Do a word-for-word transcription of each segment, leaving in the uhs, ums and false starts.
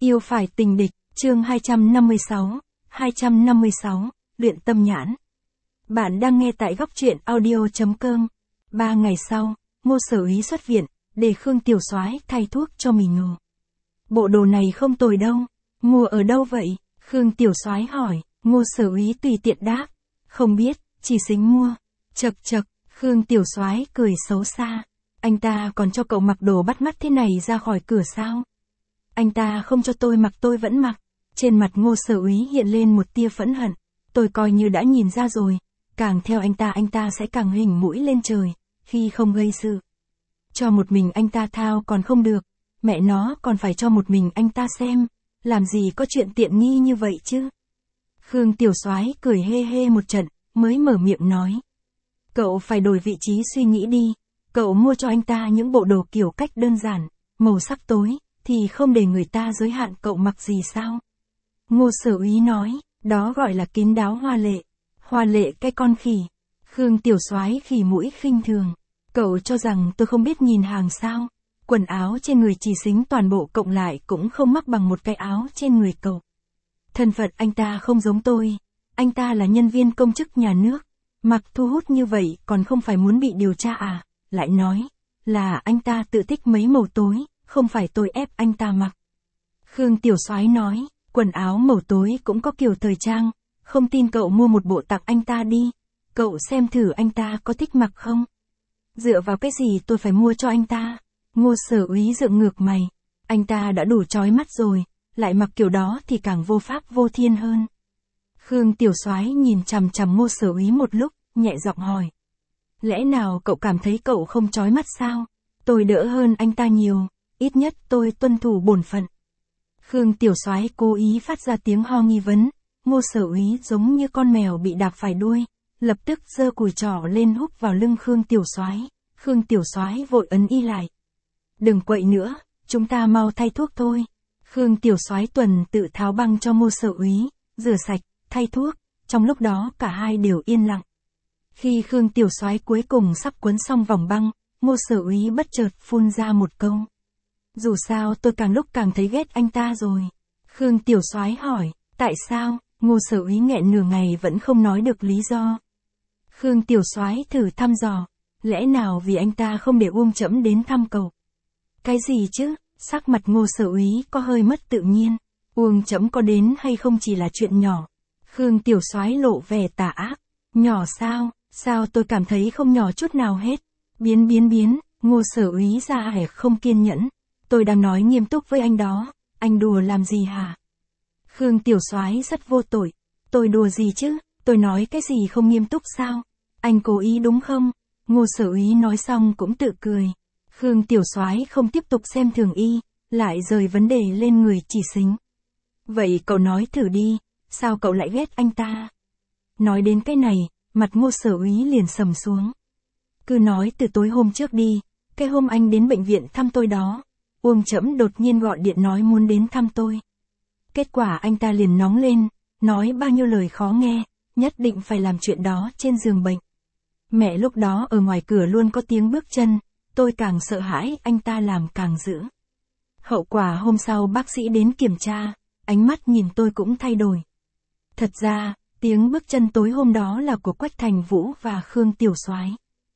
Yêu phải tình địch, chương hai trăm năm mươi sáu, hai trăm năm mươi sáu, luyện tâm nhãn. Bạn đang nghe tại góc truyện audio.com. Ba ngày sau, Ngô Sở Úy xuất viện, để Khương Tiểu Soái thay thuốc cho mình ngủ. Bộ đồ này không tồi đâu, mua ở đâu vậy? Khương Tiểu Soái hỏi. Ngô Sở Úy tùy tiện đáp, không biết, chỉ xính mua. Chậc chậc, Khương Tiểu Soái cười xấu xa. Anh ta còn cho cậu mặc đồ bắt mắt thế này ra khỏi cửa sao? Anh ta không cho tôi mặc tôi vẫn mặc. Trên mặt Ngô Sở Úy hiện lên một tia phẫn hận. Tôi coi như đã nhìn ra rồi. Càng theo anh ta anh ta sẽ càng hình mũi lên trời, khi không gây sự. Cho một mình anh ta thao còn không được. Mẹ nó còn phải cho một mình anh ta xem. Làm gì có chuyện tiện nghi như vậy chứ? Khương Tiểu Soái cười hê hê một trận, mới mở miệng nói. Cậu phải đổi vị trí suy nghĩ đi. Cậu mua cho anh ta những bộ đồ kiểu cách đơn giản, màu sắc tối, thì không để người ta giới hạn cậu mặc gì sao? Ngô Sở Úy nói, đó gọi là kín đáo hoa lệ. Hoa lệ cái con khỉ. Khương Tiểu Soái khỉ mũi khinh thường. Cậu cho rằng tôi không biết nhìn hàng sao? Quần áo trên người chỉ xính toàn bộ cộng lại cũng không mắc bằng một cái áo trên người cậu. Thân phận anh ta không giống tôi. Anh ta là nhân viên công chức nhà nước. Mặc thu hút như vậy còn không phải muốn bị điều tra à? Lại nói, là anh ta tự thích mấy màu tối, không phải tôi ép anh ta mặc. Khương Tiểu Soái nói, quần áo màu tối cũng có kiểu thời trang, không tin cậu mua một bộ tặng anh ta đi, cậu xem thử anh ta có thích mặc không? Dựa vào cái gì tôi phải mua cho anh ta? Ngô Sở Úy dựng ngược mày, anh ta đã đủ chói mắt rồi, lại mặc kiểu đó thì càng vô pháp vô thiên hơn. Khương Tiểu Soái nhìn chằm chằm Ngô Sở Úy một lúc, nhẹ giọng hỏi. Lẽ nào cậu cảm thấy cậu không chói mắt sao? Tôi đỡ hơn anh ta nhiều, ít nhất tôi tuân thủ bổn phận. Khương Tiểu Soái cố ý phát ra tiếng ho nghi vấn, Ngô Sở Úy giống như con mèo bị đạp phải đuôi, lập tức giơ cùi trỏ lên húc vào lưng Khương Tiểu Soái. Khương Tiểu Soái vội ấn y lại. Đừng quậy nữa, chúng ta mau thay thuốc thôi. Khương Tiểu Soái tuần tự tháo băng cho Ngô Sở Úy, rửa sạch, thay thuốc, trong lúc đó cả hai đều yên lặng. Khi Khương Tiểu Soái cuối cùng sắp quấn xong vòng băng, Ngô Sở Úy bất chợt phun ra một câu. Dù sao tôi càng lúc càng thấy ghét anh ta rồi. Khương Tiểu Soái hỏi, tại sao? Ngô Sở Úy nghẹn nửa ngày vẫn không nói được lý do. Khương Tiểu Soái thử thăm dò, lẽ nào vì anh ta không để Uông Trẫm đến thăm cậu? Cái gì chứ? Sắc mặt Ngô Sở Úy có hơi mất tự nhiên. Uông Trẫm có đến hay không chỉ là chuyện nhỏ. Khương Tiểu Soái lộ vẻ tà ác. Nhỏ sao? Sao tôi cảm thấy không nhỏ chút nào hết? Biến biến biến, Ngô Sở Úy ra vẻ không kiên nhẫn. Tôi đang nói nghiêm túc với anh đó, anh đùa làm gì hả? Khương Tiểu Soái rất vô tội. Tôi đùa gì chứ? Tôi nói cái gì không nghiêm túc sao? Anh cố ý đúng không? Ngô Sở Úy nói xong cũng tự cười. Khương Tiểu Soái không tiếp tục xem thường y, lại rời vấn đề lên người chỉ xính. Vậy cậu nói thử đi, sao cậu lại ghét anh ta? Nói đến cái này, mặt Ngô Sở Úy liền sầm xuống. Cứ nói từ tối hôm trước đi, cái hôm anh đến bệnh viện thăm tôi đó, Uông Trẫm đột nhiên gọi điện nói muốn đến thăm tôi. Kết quả anh ta liền nóng lên, nói bao nhiêu lời khó nghe, nhất định phải làm chuyện đó trên giường bệnh. Mẹ lúc đó ở ngoài cửa luôn có tiếng bước chân, tôi càng sợ hãi anh ta làm càng dữ. Hậu quả hôm sau bác sĩ đến kiểm tra, ánh mắt nhìn tôi cũng thay đổi. Thật ra, tiếng bước chân tối hôm đó là của Quách Thành Vũ và Khương Tiểu Soái.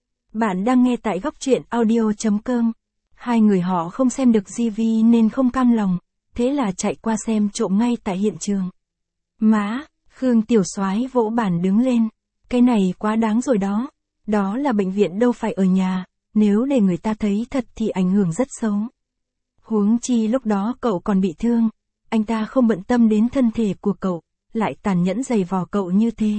Bạn đang nghe tại góc truyện audio.com. Hai người họ không xem được gi vi nên không cam lòng, thế là chạy qua xem trộm ngay tại hiện trường. Má, Khương Tiểu Soái vỗ bàn đứng lên. Cái này quá đáng rồi đó. Đó là bệnh viện đâu phải ở nhà, nếu để người ta thấy thật thì ảnh hưởng rất xấu. Huống chi lúc đó cậu còn bị thương, anh ta không bận tâm đến thân thể của cậu, lại tàn nhẫn giày vò cậu như thế.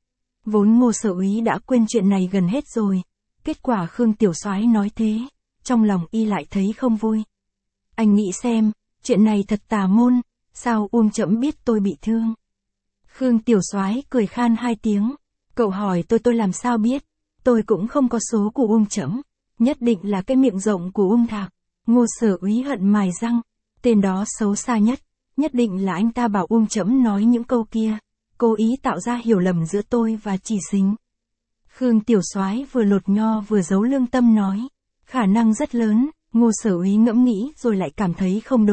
Vốn Ngô Sở Úy đã quên chuyện này gần hết rồi, kết quả Khương Tiểu Soái nói thế, trong lòng y lại thấy không vui. Anh nghĩ xem, chuyện này thật tà môn, sao Uông Trẫm biết tôi bị thương? Khương Tiểu Soái cười khan hai tiếng, cậu hỏi tôi tôi làm sao biết, tôi cũng không có số của Uông Trẫm, nhất định là cái miệng rộng của Uông Thạc. Ngô Sở Úy hận mài răng, tên đó xấu xa nhất, nhất định là anh ta bảo Uông Trẫm nói những câu kia, cố ý tạo ra hiểu lầm giữa tôi và chỉ xính. Khương Tiểu Soái vừa lột nho vừa giấu lương tâm nói, khả năng rất lớn. Ngô Sở Úy ngẫm nghĩ rồi lại cảm thấy không đúng,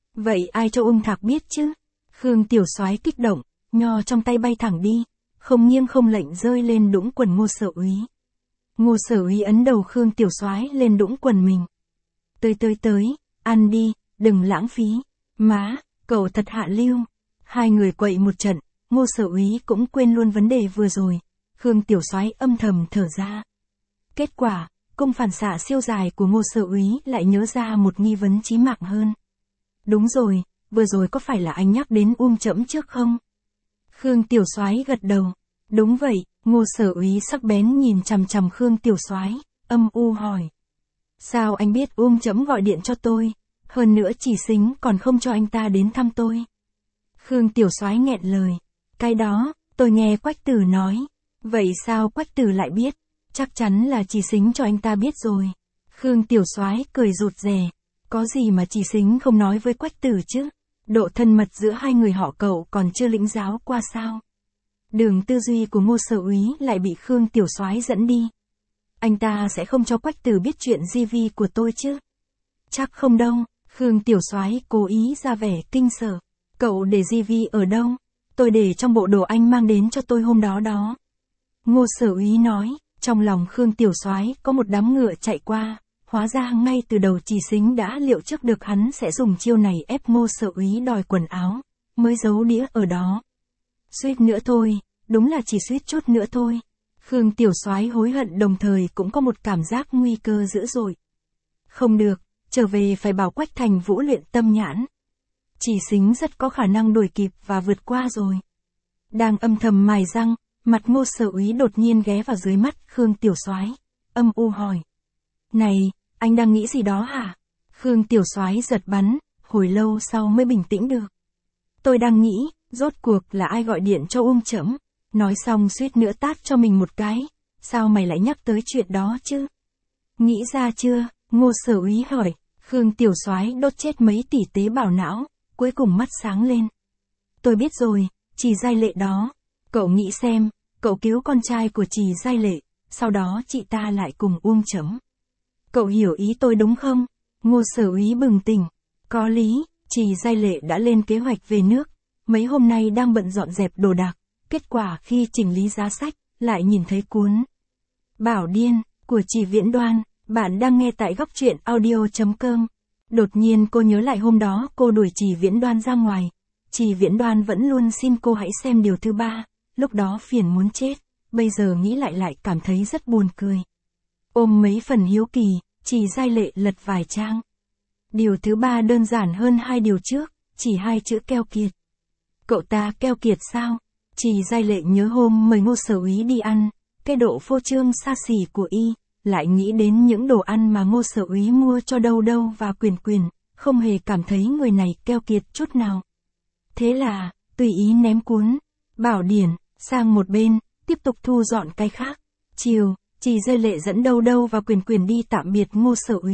Vậy ai cho Ung Thạc biết chứ? Khương Tiểu Soái kích động, nho trong tay bay thẳng đi, không nghiêng không lệch rơi lên đũng quần Ngô Sở Úy. Ngô Sở Úy ấn đầu Khương Tiểu Soái lên đũng quần mình. Tới tới tới, ăn đi, đừng lãng phí. Má, cậu thật hạ lưu. Hai người quậy một trận, Ngô Sở Úy cũng quên luôn vấn đề vừa rồi. Khương Tiểu Soái âm thầm thở ra. Kết quả, công phản xạ siêu dài của Ngô Sở Úy lại nhớ ra một nghi vấn chí mạng hơn. Đúng rồi, vừa rồi có phải là anh nhắc đến Uông Trẫm trước không? Khương Tiểu Soái gật đầu. Đúng vậy, Ngô Sở Úy sắc bén nhìn chằm chằm Khương Tiểu Soái, âm u hỏi. Sao anh biết Uông Trẫm gọi điện cho tôi? Hơn nữa Chỉ Sính còn không cho anh ta đến thăm tôi. Khương Tiểu Soái nghẹn lời. Cái đó, tôi nghe Quách Tử nói. Vậy sao Quách Tử lại biết? Chắc chắn là Chỉ Sính cho anh ta biết rồi. Khương Tiểu Soái cười rụt rè. Có gì mà Chỉ Sính không nói với Quách Tử chứ? Độ thân mật giữa hai người họ cậu còn chưa lĩnh giáo qua sao? Đường tư duy của Ngô Sở Úy lại bị Khương Tiểu Soái dẫn đi. Anh ta sẽ không cho Quách Tử biết chuyện gi vi của tôi chứ? Chắc không đâu. Khương Tiểu Soái cố ý ra vẻ kinh sợ. Cậu để gi vi ở đâu? Tôi để trong bộ đồ anh mang đến cho tôi hôm đó đó. Ngô Sở Úy nói, trong lòng Khương Tiểu Soái có một đám ngựa chạy qua. Hóa ra ngay từ đầu Chỉ Sính đã liệu trước được hắn sẽ dùng chiêu này ép Ngô Sở Úy đòi quần áo, mới giấu đĩa ở đó. Suýt nữa thôi, đúng là chỉ suýt chút nữa thôi. Khương Tiểu Soái hối hận đồng thời cũng có một cảm giác nguy cơ dữ dội. Không được, trở về phải bảo Quách Thành Vũ luyện tâm nhãn. Chỉ Sính rất có khả năng đuổi kịp và vượt qua rồi. Đang âm thầm mài răng, mặt Ngô Sở Úy đột nhiên ghé vào dưới mắt Khương Tiểu Soái, âm u hỏi. Này, anh đang nghĩ gì đó hả? Khương Tiểu Soái giật bắn, hồi lâu sau mới bình tĩnh được. Tôi đang nghĩ, rốt cuộc là ai gọi điện cho Uông Trẫm? Nói xong suýt nữa tát cho mình một cái. Sao mày lại nhắc tới chuyện đó chứ? Nghĩ ra chưa? Ngô Sở Úy hỏi. Khương Tiểu Soái đốt chết mấy tỷ tế bào não, cuối cùng mắt sáng lên. Tôi biết rồi, Trì Giai Lệ đó. Cậu nghĩ xem, cậu cứu con trai của Trì Giai Lệ, sau đó chị ta lại cùng Uông Trẫm. Cậu hiểu ý tôi đúng không? Ngô Sở Úy bừng tỉnh. Có lý, Trì Giai Lệ đã lên kế hoạch về nước, mấy hôm nay đang bận dọn dẹp đồ đạc, kết quả khi chỉnh lý giá sách, lại nhìn thấy cuốn Bảo Điên của Trì Viễn Đoan. Bạn đang nghe tại góc truyện audio chấm com. Đột nhiên cô nhớ lại hôm đó cô đuổi Trì Viễn Đoan ra ngoài. Trì Viễn Đoan vẫn luôn xin cô hãy xem điều thứ ba, lúc đó phiền muốn chết, bây giờ nghĩ lại lại cảm thấy rất buồn cười. Ôm mấy phần hiếu kỳ, Trì Giai Lệ lật vài trang. Điều thứ ba đơn giản hơn hai điều trước, chỉ hai chữ keo kiệt. Cậu ta keo kiệt sao? Trì Giai Lệ nhớ hôm mời Ngô Sở Úy đi ăn, cái độ phô trương xa xỉ của y, lại nghĩ đến những đồ ăn mà Ngô Sở Úy mua cho Đâu Đâu và Quyền Quyền, không hề cảm thấy người này keo kiệt chút nào. Thế là, tùy ý ném cuốn Bảo Điển sang một bên, tiếp tục thu dọn cái khác. Chiều, Trì Giai Lệ dẫn Đâu Đâu và Quyền Quyền đi tạm biệt Ngô Sở Úy.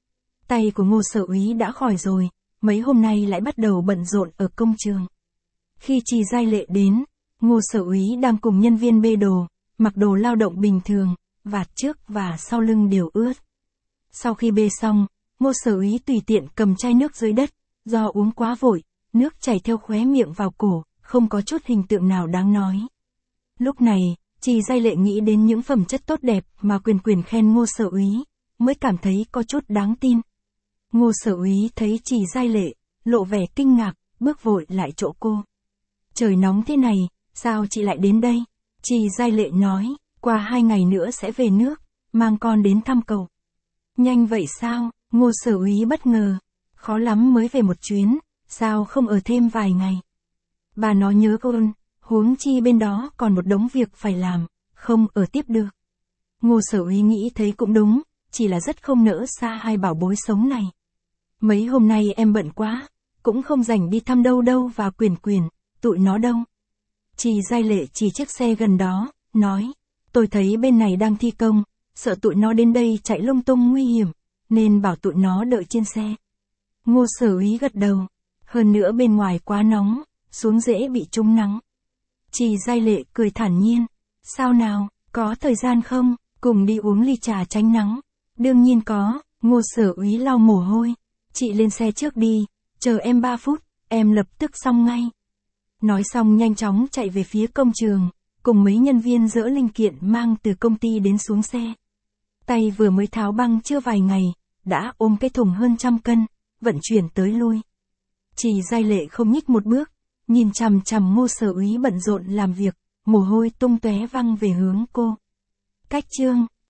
Tay của Ngô Sở Úy đã khỏi rồi, mấy hôm nay lại bắt đầu bận rộn ở công trường. Khi Trì Giai Lệ đến, Ngô Sở Úy đang cùng nhân viên bê đồ, mặc đồ lao động bình thường, vạt trước và sau lưng đều ướt. Sau khi bê xong, Ngô Sở Úy tùy tiện cầm chai nước dưới đất, do uống quá vội, nước chảy theo khóe miệng vào cổ, không có chút hình tượng nào đáng nói. Lúc này, Trì Giai Lệ nghĩ đến những phẩm chất tốt đẹp mà Quyền Quyền khen Ngô Sở Úy, mới cảm thấy có chút đáng tin. Ngô Sở Úy thấy Trì Giai Lệ, lộ vẻ kinh ngạc, bước vội lại chỗ cô. Trời nóng thế này, sao chị lại đến đây? Trì Giai Lệ nói, qua hai ngày nữa sẽ về nước, mang con đến thăm cậu. Nhanh vậy sao? Ngô Sở Úy bất ngờ. Khó lắm mới về một chuyến, sao không ở thêm vài ngày? Bà nó nhớ con, huống chi bên đó còn một đống việc phải làm, không ở tiếp được. Ngô Sở Úy nghĩ thấy cũng đúng, chỉ là rất không nỡ xa hai bảo bối sống này. Mấy hôm nay em bận quá, cũng không rảnh đi thăm Đâu Đâu và Quyền Quyền, tụi nó đâu. Trì Giai Lệ chỉ chiếc xe gần đó, nói, tôi thấy bên này đang thi công, sợ tụi nó đến đây chạy lung tung nguy hiểm, nên bảo tụi nó đợi trên xe. Ngô Sở Úy gật đầu, hơn nữa bên ngoài quá nóng, xuống dễ bị trúng nắng. Trì Giai Lệ cười thản nhiên, sao nào, có thời gian không, cùng đi uống ly trà tránh nắng. Đương nhiên có, Ngô Sở Úy lau mồ hôi, chị lên xe trước đi, Chờ em ba phút, em lập tức xong ngay. Nói xong nhanh chóng chạy về phía công trường, cùng mấy nhân viên dỡ linh kiện mang từ công ty đến xuống xe. Tay vừa mới tháo băng chưa vài ngày, đã ôm cái thùng hơn trăm cân, vận chuyển tới lui. Chị Giai Lệ không nhích một bước, nhìn chằm chằm Ngô Sở Úy bận rộn làm việc, mồ hôi tung tóe văng về hướng cô. Cách chương